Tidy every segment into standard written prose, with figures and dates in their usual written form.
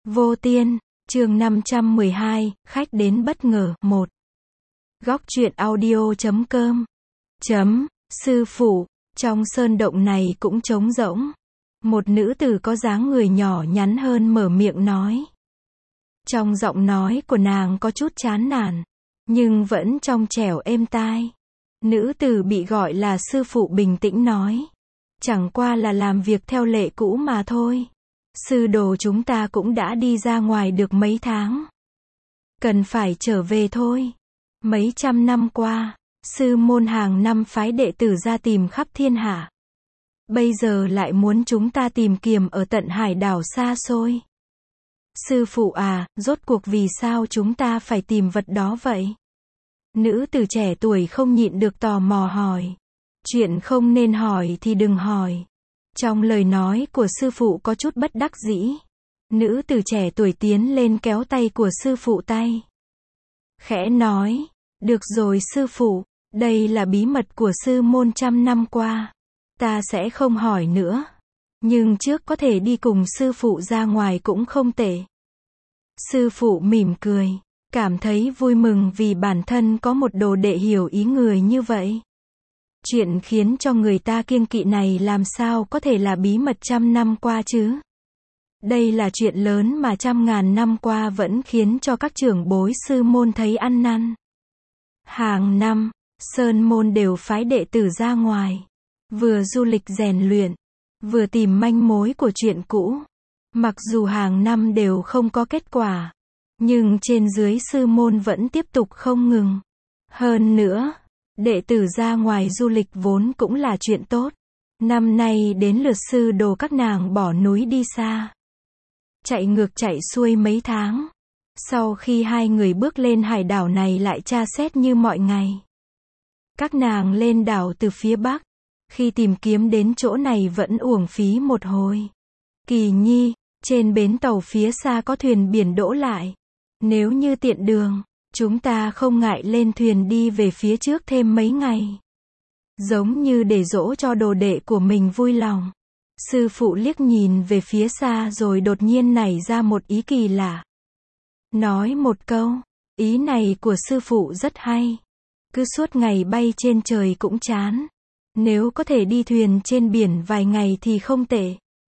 Vô Tiên, chương 512, khách đến bất ngờ, 1. Góc truyện audio.com. Sư phụ, trong sơn động này cũng trống rỗng. Một nữ tử có dáng người nhỏ nhắn hơn mở miệng nói. Trong giọng nói của nàng có chút chán nản, nhưng vẫn trong trẻo êm tai. Nữ tử bị gọi là sư phụ bình tĩnh nói. Chẳng qua là làm việc theo lệ cũ mà thôi. Sư đồ chúng ta cũng đã đi ra ngoài được mấy tháng. Cần phải trở về thôi. Mấy trăm năm qua, sư môn hàng năm phái đệ tử ra tìm khắp thiên hạ. Bây giờ lại muốn chúng ta tìm kiếm ở tận hải đảo xa xôi. Sư phụ à, rốt cuộc vì sao chúng ta phải tìm vật đó vậy? Nữ tử trẻ tuổi không nhịn được tò mò hỏi. Chuyện không nên hỏi thì đừng hỏi. Trong lời nói của sư phụ có chút bất đắc dĩ. Nữ tử trẻ tuổi tiến lên kéo tay của sư phụ tay. Khẽ nói, được rồi sư phụ, đây là bí mật của sư môn trăm năm qua. Ta sẽ không hỏi nữa. Nhưng trước có thể đi cùng sư phụ ra ngoài cũng không tệ. Sư phụ mỉm cười, cảm thấy vui mừng vì bản thân có một đồ đệ hiểu ý người như vậy. Chuyện khiến cho người ta kiêng kỵ này làm sao có thể là bí mật trăm năm qua chứ? Đây là chuyện lớn mà trăm ngàn năm qua vẫn khiến cho các trưởng bối sư môn thấy ăn năn. Hàng năm, sơn môn đều phái đệ tử ra ngoài. Vừa du lịch rèn luyện, vừa tìm manh mối của chuyện cũ. Mặc dù hàng năm đều không có kết quả, nhưng trên dưới sư môn vẫn tiếp tục không ngừng. Hơn nữa, đệ tử ra ngoài du lịch vốn cũng là chuyện tốt. Năm nay đến lượt sư đồ các nàng bỏ núi đi xa. Chạy ngược chạy xuôi mấy tháng. Sau khi hai người bước lên hải đảo này lại tra xét như mọi ngày. Các nàng lên đảo từ phía bắc. Khi tìm kiếm đến chỗ này vẫn uổng phí một hồi. Kỳ nhi, trên bến tàu phía xa có thuyền biển đỗ lại. Nếu như tiện đường, chúng ta không ngại lên thuyền đi về phía trước thêm mấy ngày. Giống như để dỗ cho đồ đệ của mình vui lòng. Sư phụ liếc nhìn về phía xa rồi đột nhiên nảy ra một ý kỳ lạ. Nói một câu, ý này của sư phụ rất hay. Cứ suốt ngày bay trên trời cũng chán. Nếu có thể đi thuyền trên biển vài ngày thì không tệ.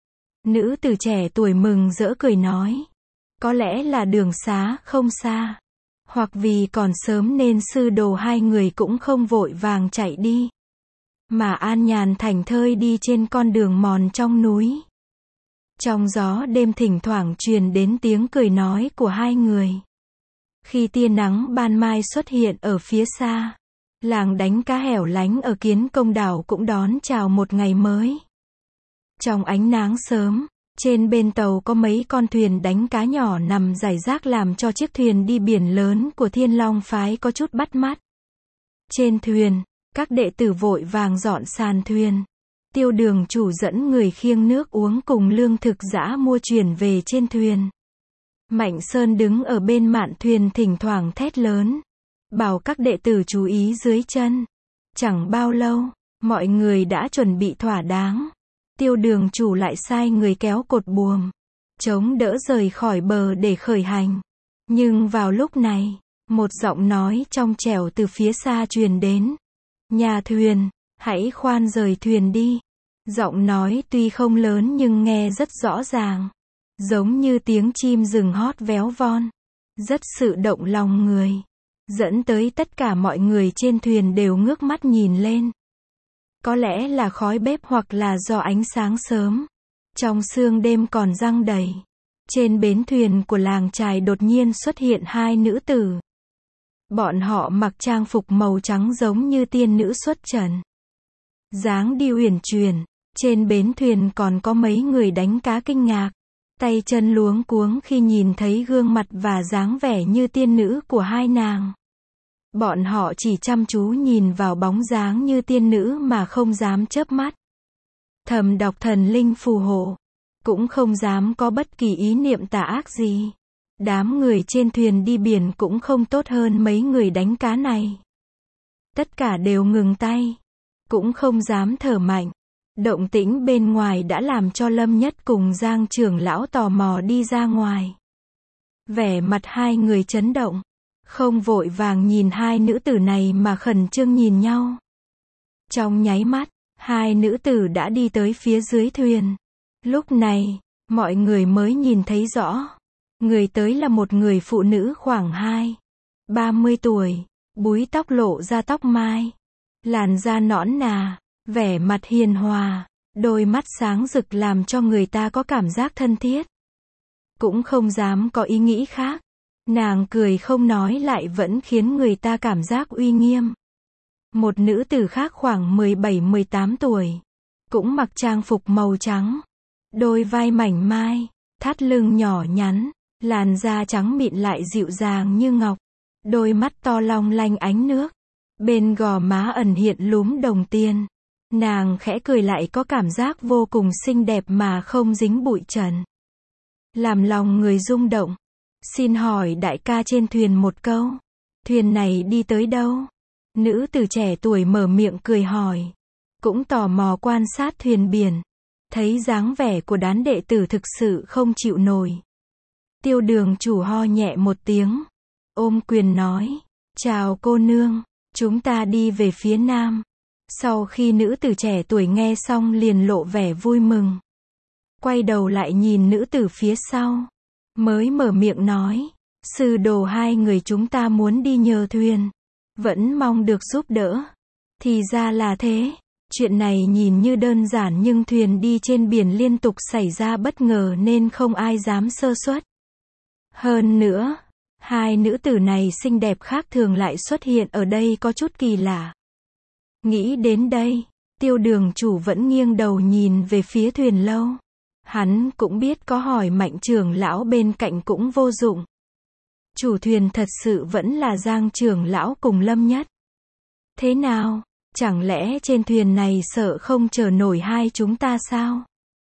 Nữ tử trẻ tuổi mừng rỡ cười nói. Có lẽ là đường xá không xa. Hoặc vì còn sớm nên sư đồ hai người cũng không vội vàng chạy đi. Mà an nhàn thảnh thơi đi trên con đường mòn trong núi. Trong gió đêm thỉnh thoảng truyền đến tiếng cười nói của hai người. Khi tia nắng ban mai xuất hiện ở phía xa, làng đánh cá hẻo lánh ở Kiến Công đảo cũng đón chào một ngày mới. Trong ánh nắng sớm, trên bên tàu có mấy con thuyền đánh cá nhỏ nằm rải rác làm cho chiếc thuyền đi biển lớn của Thiên Long phái có chút bắt mắt. Trên thuyền, các đệ tử vội vàng dọn sàn thuyền. Tiêu đường chủ dẫn người khiêng nước uống cùng lương thực giã mua chuyển về trên thuyền. Mạnh Sơn đứng ở bên mạn thuyền thỉnh thoảng thét lớn. Bảo các đệ tử chú ý dưới chân. Chẳng bao lâu, mọi người đã chuẩn bị thỏa đáng. Tiêu đường chủ lại sai người kéo cột buồm, chống đỡ rời khỏi bờ để khởi hành. Nhưng vào lúc này, một giọng nói trong trẻo từ phía xa truyền đến. Nhà thuyền, hãy khoan rời thuyền đi. Giọng nói tuy không lớn nhưng nghe rất rõ ràng. Giống như tiếng chim rừng hót véo von. Rất sự động lòng người. Dẫn tới tất cả mọi người trên thuyền đều ngước mắt nhìn lên. Có lẽ là khói bếp hoặc là do ánh sáng sớm. Trong sương đêm còn giăng đầy. Trên bến thuyền của làng chài đột nhiên xuất hiện hai nữ tử. Bọn họ mặc trang phục màu trắng giống như tiên nữ xuất trần. Dáng đi uyển chuyển. Trên bến thuyền còn có mấy người đánh cá kinh ngạc. Tay chân luống cuống khi nhìn thấy gương mặt và dáng vẻ như tiên nữ của hai nàng. Bọn họ chỉ chăm chú nhìn vào bóng dáng như tiên nữ mà không dám chớp mắt. Thầm đọc thần linh phù hộ. Cũng không dám có bất kỳ ý niệm tà ác gì. Đám người trên thuyền đi biển cũng không tốt hơn mấy người đánh cá này. Tất cả đều ngừng tay. Cũng không dám thở mạnh. Động tĩnh bên ngoài đã làm cho Lâm Nhất cùng Giang trưởng lão tò mò đi ra ngoài. Vẻ mặt hai người chấn động. Không vội vàng nhìn hai nữ tử này mà khẩn trương nhìn nhau. Trong nháy mắt, hai nữ tử đã đi tới phía dưới thuyền. Lúc này, mọi người mới nhìn thấy rõ. Người tới là một người phụ nữ khoảng 30 tuổi, búi tóc lộ ra tóc mai. Làn da nõn nà, vẻ mặt hiền hòa, đôi mắt sáng rực làm cho người ta có cảm giác thân thiết. Cũng không dám có ý nghĩ khác. Nàng cười không nói lại vẫn khiến người ta cảm giác uy nghiêm. Một nữ tử khác khoảng 17-18 tuổi, cũng mặc trang phục màu trắng, đôi vai mảnh mai, thắt lưng nhỏ nhắn, làn da trắng mịn lại dịu dàng như ngọc, đôi mắt to long lanh ánh nước, bên gò má ẩn hiện lúm đồng tiền. Nàng khẽ cười lại có cảm giác vô cùng xinh đẹp mà không dính bụi trần, làm lòng người rung động. Xin hỏi đại ca trên thuyền một câu, thuyền này đi tới đâu? Nữ tử trẻ tuổi mở miệng cười hỏi, cũng tò mò quan sát thuyền biển, thấy dáng vẻ của đám đệ tử thực sự không chịu nổi. Tiêu đường chủ ho nhẹ một tiếng, ôm quyền nói, chào cô nương, chúng ta đi về phía nam. Sau khi nữ tử trẻ tuổi nghe xong liền lộ vẻ vui mừng, quay đầu lại nhìn nữ tử phía sau, mới mở miệng nói, sư đồ hai người chúng ta muốn đi nhờ thuyền, vẫn mong được giúp đỡ. Thì ra là thế, chuyện này nhìn như đơn giản nhưng thuyền đi trên biển liên tục xảy ra bất ngờ nên không ai dám sơ suất. Hơn nữa, hai nữ tử này xinh đẹp khác thường lại xuất hiện ở đây có chút kỳ lạ. Nghĩ đến đây, tiêu đường chủ vẫn nghiêng đầu nhìn về phía thuyền lâu. Hắn cũng biết có hỏi Mạnh trưởng lão bên cạnh cũng vô dụng. Chủ thuyền thật sự vẫn là Giang trưởng lão cùng Lâm Nhất. Thế nào, chẳng lẽ trên thuyền này sợ không chở nổi hai chúng ta sao?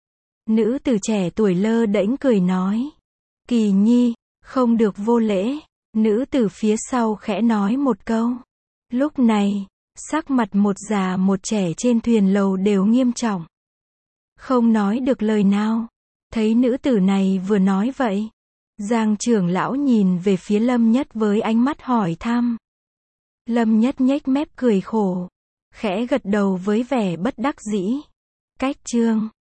Nữ tử trẻ tuổi lơ đễnh cười nói. Kỳ nhi, không được vô lễ. Nữ tử phía sau khẽ nói một câu. Lúc này, sắc mặt một già một trẻ trên thuyền lầu đều nghiêm trọng, không nói được lời nào. Thấy nữ tử này vừa nói vậy, Giang trưởng lão nhìn về phía Lâm Nhất với ánh mắt hỏi thăm. Lâm Nhất nhếch mép cười khổ, khẽ gật đầu với vẻ bất đắc dĩ. Cách chương